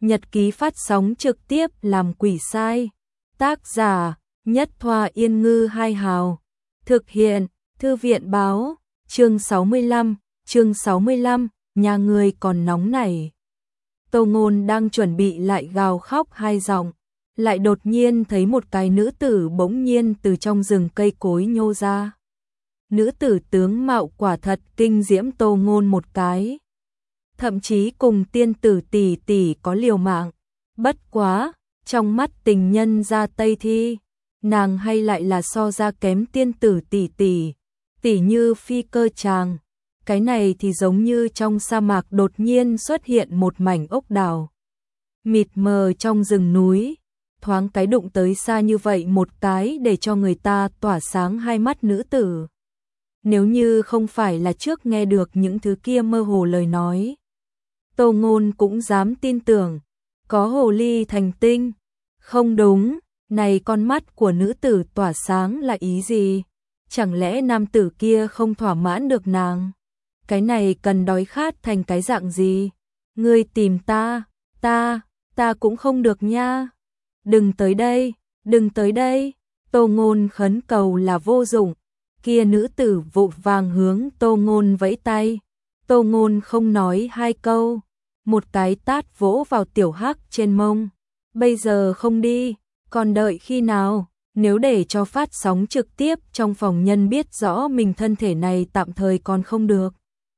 Nhật ký phát sóng trực tiếp làm quỷ sai. Tác giả Nhất Thoa Yên Ngư Hai Hào. Thực hiện Thư viện Báo. Chương 65, nhà người còn nóng nảy. Tô Ngôn đang chuẩn bị lại gào khóc hai giọng, lại đột nhiên thấy một cái nữ tử bỗng nhiên từ trong rừng cây cối nhô ra. Nữ tử tướng mạo quả thật kinh diễm Tô Ngôn một cái. Thậm chí cùng tiên tử tỷ tỷ có liều mạng. Bất quá, trong mắt tình nhân ra Tây Thi, nàng hay lại là so ra kém tiên tử tỷ tỷ như phi cơ tràng. Cái này thì giống như trong sa mạc đột nhiên xuất hiện một mảnh ốc đảo mịt mờ trong rừng núi, thoáng cái đụng tới xa như vậy một cái để cho người ta tỏa sáng hai mắt nữ tử. Nếu như không phải là trước nghe được những thứ kia mơ hồ lời nói, Tô Ngôn cũng dám tin tưởng, có hồ ly thành tinh. Không đúng, này con mắt của nữ tử tỏa sáng là ý gì? Chẳng lẽ nam tử kia không thỏa mãn được nàng? Cái này cần đói khát thành cái dạng gì? Ngươi tìm ta cũng không được nha. Đừng tới đây. Tô Ngôn khấn cầu là vô dụng. Kia nữ tử vội vàng hướng Tô Ngôn vẫy tay. Tô Ngôn không nói hai câu, một cái tát vỗ vào tiểu hắc trên mông. Bây giờ không đi, còn đợi khi nào? Nếu để cho phát sóng trực tiếp trong phòng nhân biết rõ mình thân thể này tạm thời còn không được,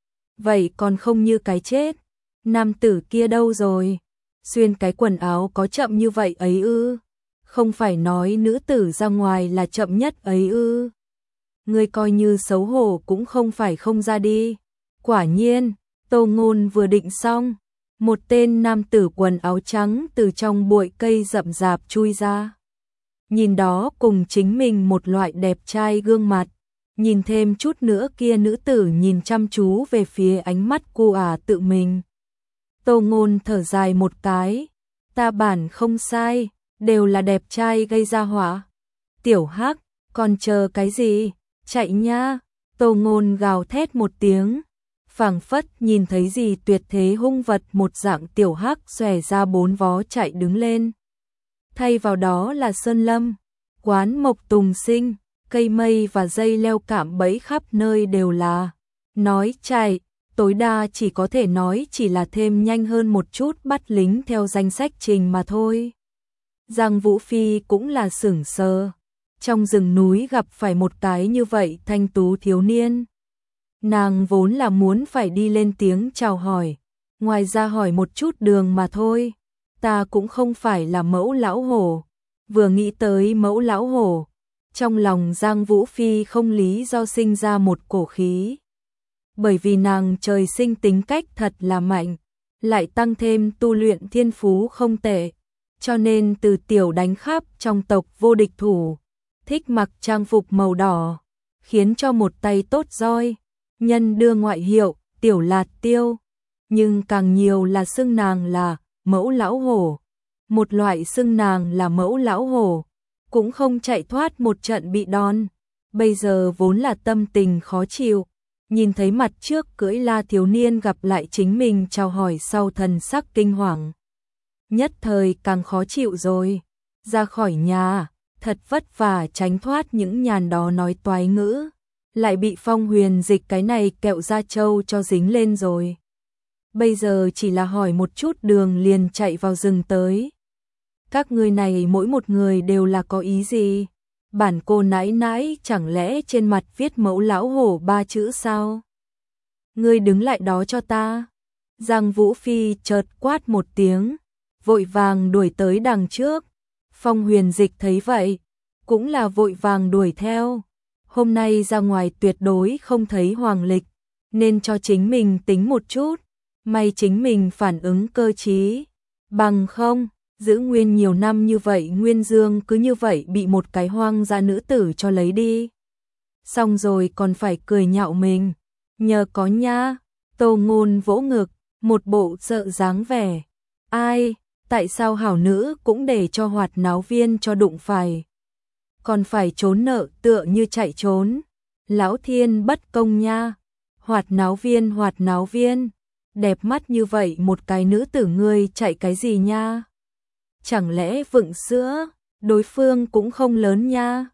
vậy còn không như cái chết. Nam tử kia đâu rồi? Xuyên cái quần áo có chậm như vậy ấy ư? Không phải nói nữ tử ra ngoài là chậm nhất ấy ư? Ngươi coi như xấu hổ cũng không phải không ra đi. Quả nhiên, Tô Ngôn vừa định xong, một tên nam tử quần áo trắng từ trong bụi cây rậm rạp chui ra. Nhìn đó cùng chính mình một loại đẹp trai gương mặt, nhìn thêm chút nữa kia nữ tử nhìn chăm chú về phía ánh mắt cô tự mình. Tô Ngôn thở dài một cái, ta bản không sai, đều là đẹp trai gây ra họa. Tiểu Hắc, còn chờ cái gì? Chạy nha! Tô Ngôn gào thét một tiếng, phảng phất nhìn thấy gì tuyệt thế hung vật một dạng. Tiểu Hắc xòe ra bốn vó chạy đứng lên. Thay vào đó là sơn lâm, quán mộc tùng sinh, cây mây và dây leo cạm bẫy khắp nơi đều là. Nói chạy, tối đa chỉ có thể nói chỉ là thêm nhanh hơn một chút bắt lính theo danh sách trình mà thôi. Giang Vũ Phi cũng là sửng sờ. Trong rừng núi gặp phải một cái như vậy thanh tú thiếu niên. Nàng vốn là muốn phải đi lên tiếng chào hỏi, ngoài ra hỏi một chút đường mà thôi. Ta cũng không phải là mẫu lão hổ. Vừa nghĩ tới mẫu lão hổ, trong lòng Giang Vũ Phi không lý do sinh ra một cổ khí. Bởi vì nàng trời sinh tính cách thật là mạnh, lại tăng thêm tu luyện thiên phú không tệ, cho nên từ tiểu đánh khắp trong tộc vô địch thủ, thích mặc trang phục màu đỏ, khiến cho một tay tốt roi, nhân đưa ngoại hiệu tiểu lạt tiêu, nhưng càng nhiều là xưng nàng là mẫu lão hổ. Một loại xưng nàng là mẫu lão hổ, cũng không chạy thoát một trận bị đòn. Bây giờ vốn là tâm tình khó chịu, nhìn thấy mặt trước cưỡi la thiếu niên gặp lại chính mình chào hỏi sau thần sắc kinh hoàng. Nhất thời càng khó chịu rồi. Ra khỏi nhà, thật vất vả tránh thoát những nhàn đó nói toái ngữ, lại bị Phong Huyền Dịch cái này kẹo da trâu cho dính lên rồi. Bây giờ chỉ là hỏi một chút đường liền chạy vào rừng tới. Các ngươi này mỗi một người đều là có ý gì? Bản cô nãi nãi chẳng lẽ trên mặt viết mẫu lão hổ 3 chữ sao? Ngươi đứng lại đó cho ta. Giang Vũ Phi chợt quát một tiếng, vội vàng đuổi tới đằng trước. Phong Huyền Dịch thấy vậy, cũng là vội vàng đuổi theo. Hôm nay ra ngoài tuyệt đối không thấy Hoàng Lịch, nên cho chính mình tính một chút. May chính mình phản ứng cơ trí, bằng không, giữ nguyên nhiều năm như vậy Nguyên Dương cứ như vậy bị một cái hoang dã nữ tử cho lấy đi. Xong rồi còn phải cười nhạo mình, nhờ có nha. Tô Ngôn vỗ ngực, một bộ sợ dáng vẻ. Ai, tại sao hảo nữ cũng để cho Hoạt Náo Viên cho đụng phải? Còn phải trốn nợ tựa như chạy trốn. Lão thiên bất công nha. Hoạt Náo Viên, Đẹp mắt như vậy một cái nữ tử ngươi chạy cái gì nha? Chẳng lẽ vựng sữa, đối phương cũng không lớn nha?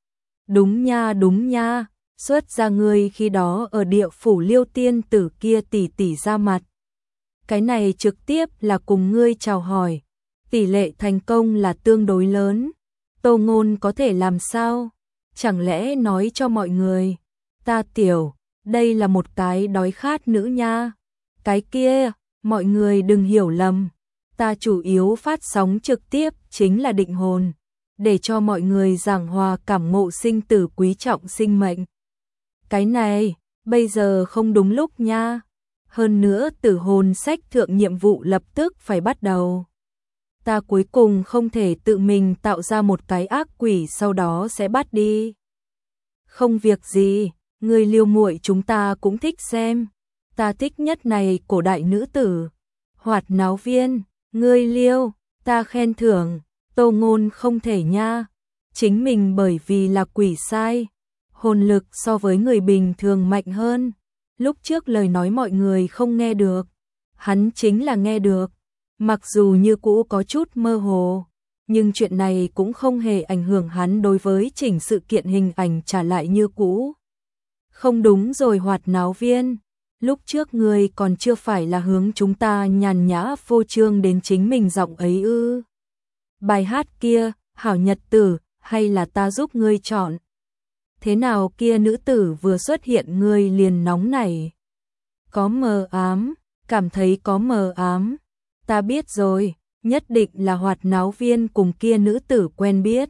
Đúng nha, xuất ra ngươi khi đó ở địa phủ Liêu tiên tử kia tỷ tỷ ra mặt. Cái này trực tiếp là cùng ngươi chào hỏi, tỷ lệ thành công là tương đối lớn. Tô Ngôn có thể làm sao? Chẳng lẽ nói cho mọi người, ta tiểu, đây là một cái đói khát nữ nha. Cái kia, mọi người đừng hiểu lầm, ta chủ yếu phát sóng trực tiếp chính là định hồn, để cho mọi người giảng hòa cảm ngộ sinh tử quý trọng sinh mệnh. Cái này, bây giờ không đúng lúc nha. Hơn nữa tử hồn sách thượng nhiệm vụ lập tức phải bắt đầu. Ta cuối cùng không thể tự mình tạo ra một cái ác quỷ sau đó sẽ bắt đi. Không việc gì, người Liêu muội chúng ta cũng thích xem. Ta thích nhất này cổ đại nữ tử. Hoạt náo viên, ngươi Liêu, ta khen thưởng. Tô Ngôn không thể nha. Chính mình bởi vì là quỷ sai. Hồn lực so với người bình thường mạnh hơn. Lúc trước lời nói mọi người không nghe được. Hắn chính là nghe được. Mặc dù như cũ có chút mơ hồ, nhưng chuyện này cũng không hề ảnh hưởng hắn đối với chỉnh sự kiện hình ảnh trả lại như cũ. Không đúng rồi Hoạt náo viên, lúc trước ngươi còn chưa phải là hướng chúng ta nhàn nhã phô trương đến chính mình giọng ấy ư? Bài hát kia, hảo nhật tử, hay là ta giúp ngươi chọn? Thế nào kia nữ tử vừa xuất hiện ngươi liền nóng nảy? Có mờ ám, cảm thấy có mờ ám. Ta biết rồi, nhất định là Hoạt náo viên cùng kia nữ tử quen biết.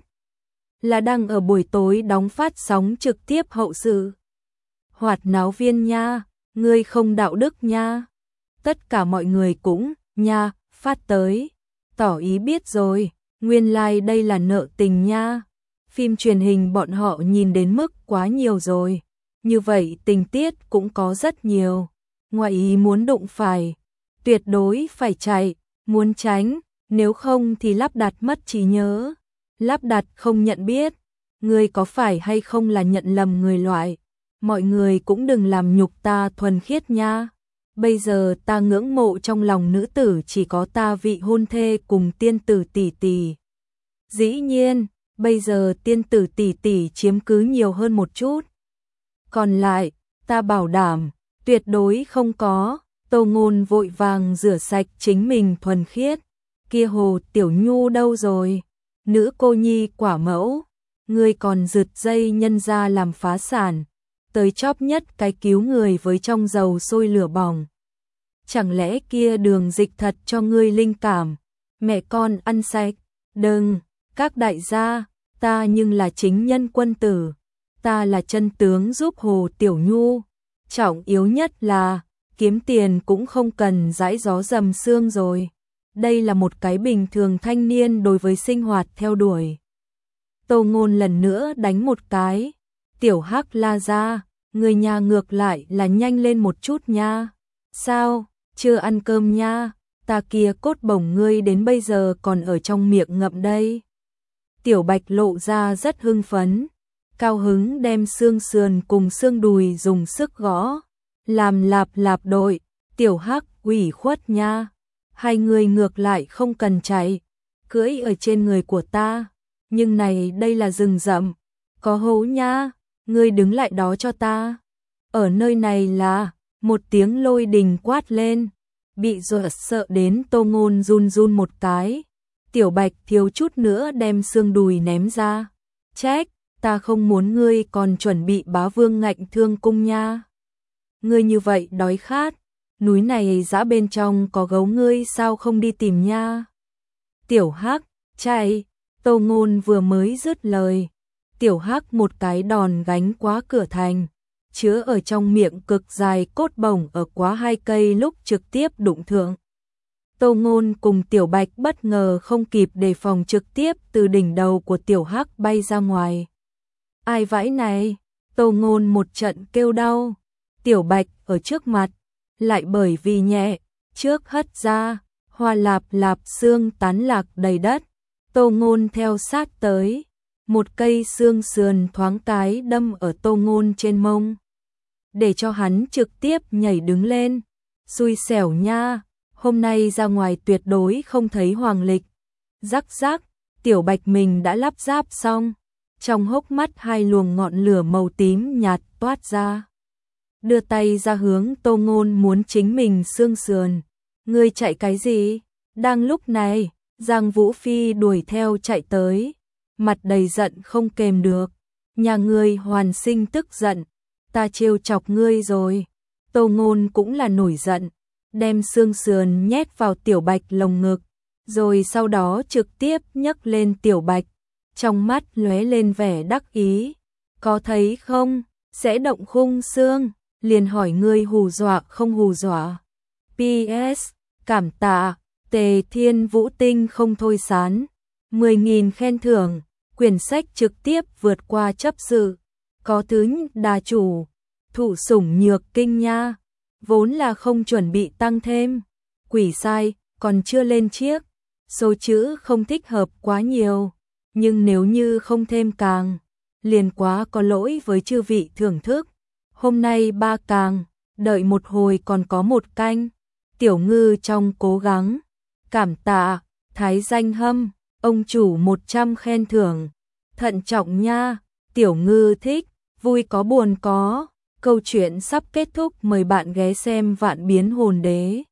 Là đang ở buổi tối đóng phát sóng trực tiếp hậu sự. Hoạt náo viên nha, ngươi không đạo đức nha. Tất cả mọi người cũng, nha, phát tới. Tỏ ý biết rồi, nguyên lai like đây là nợ tình nha. Phim truyền hình bọn họ nhìn đến mức quá nhiều rồi. Như vậy tình tiết cũng có rất nhiều. Ngoài ý muốn đụng phải, tuyệt đối phải chạy, muốn tránh, nếu không thì lắp đặt mất trí nhớ. Lắp đặt không nhận biết, người có phải hay không là nhận lầm người loại. Mọi người cũng đừng làm nhục ta thuần khiết nha. Bây giờ ta ngưỡng mộ trong lòng nữ tử chỉ có ta vị hôn thê cùng tiên tử tỷ tỷ. Dĩ nhiên, bây giờ tiên tử tỷ tỷ chiếm cứ nhiều hơn một chút. Còn lại, ta bảo đảm, tuyệt đối không có. Tô Ngôn vội vàng rửa sạch chính mình thuần khiết. Kia Hồ Tiểu Nhu đâu rồi? Nữ cô nhi quả mẫu, ngươi còn rượt dây nhân ra làm phá sản, tới chóp nhất cái cứu người với trong dầu sôi lửa bỏng. Chẳng lẽ kia đường dịch thật cho ngươi linh cảm, mẹ con ăn sạch? Đừng, các đại gia, ta nhưng là chính nhân quân tử, ta là chân tướng giúp Hồ Tiểu Nhu. Trọng yếu nhất là kiếm tiền cũng không cần dãi gió dầm sương rồi. Đây là một cái bình thường thanh niên đối với sinh hoạt theo đuổi. Tô Ngôn lần nữa đánh một cái. Tiểu Hắc la ra, người nhà ngược lại là nhanh lên một chút nha. Sao, chưa ăn cơm nha, ta kia cốt bổng ngươi đến bây giờ còn ở trong miệng ngậm đây. Tiểu Bạch lộ ra rất hưng phấn, cao hứng đem xương sườn cùng xương đùi dùng sức gõ. Làm lạp lạp đội, Tiểu Hắc ủy khuất nha. Hai người ngược lại không cần chạy, cưỡi ở trên người của ta. Nhưng này đây là rừng rậm, có hố nha, ngươi đứng lại đó cho ta. Ở nơi này là, một tiếng lôi đình quát lên, bị dọa sợ đến Tô Ngôn run run một cái. Tiểu Bạch thiếu chút nữa đem xương đùi ném ra. Trách, ta không muốn ngươi còn chuẩn bị bá vương ngạnh thương cung nha. Ngươi như vậy đói khát, núi này dã bên trong có gấu ngươi sao không đi tìm nha. Tiểu Hắc, chạy, Tô Ngôn vừa mới dứt lời. Tiểu Hắc một cái đòn gánh quá cửa thành, chứa ở trong miệng cực dài cốt bổng ở quá 2 cây lúc trực tiếp đụng thượng. Tô Ngôn cùng Tiểu Bạch bất ngờ không kịp đề phòng trực tiếp từ đỉnh đầu của Tiểu Hắc bay ra ngoài. Ai vãi này, Tô Ngôn một trận kêu đau. Tiểu Bạch ở trước mặt, lại bởi vì nhẹ, trước hất ra, hoa lạp lạp xương tán lạc đầy đất. Tô Ngôn theo sát tới, một cây xương sườn thoáng cái đâm ở Tô Ngôn trên mông, để cho hắn trực tiếp nhảy đứng lên. Xui xẻo nha, hôm nay ra ngoài tuyệt đối không thấy hoàng lịch. Rắc rắc, Tiểu Bạch mình đã lắp ráp xong. Trong hốc mắt hai luồng ngọn lửa màu tím nhạt toát ra. Đưa tay ra hướng Tô Ngôn muốn chính mình xương sườn. Ngươi chạy cái gì? Đang lúc này, Giang Vũ Phi đuổi theo chạy tới. Mặt đầy giận không kềm được. Nhà ngươi hoàn sinh tức giận. Ta trêu chọc ngươi rồi. Tô Ngôn cũng là nổi giận. Đem xương sườn nhét vào Tiểu Bạch lồng ngực. Rồi sau đó trực tiếp nhấc lên Tiểu Bạch. Trong mắt lóe lên vẻ đắc ý. Có thấy không? Sẽ động khung xương. Liền hỏi ngươi hù dọa không hù dọa. PS. Cảm tạ. Tề Thiên Vũ Tinh không thôi sán. 10.000 khen thưởng. Quyển sách trực tiếp vượt qua chấp sự. Có thứ đà chủ. Thụ sủng nhược kinh nha. Vốn là không chuẩn bị tăng thêm. Quỷ sai, còn chưa lên chiếc. Số chữ không thích hợp quá nhiều. Nhưng nếu như không thêm càng, liền quá có lỗi với chư vị thưởng thức. Hôm nay 3 càng, đợi một hồi còn có 1 canh. Tiểu Ngư trong cố gắng. Cảm tạ, Thái Danh Hâm, ông chủ 100 khen thưởng. Thận trọng nha, Tiểu Ngư thích, vui có buồn có. Câu chuyện sắp kết thúc, mời bạn ghé xem Vạn Biến Hồn Đế.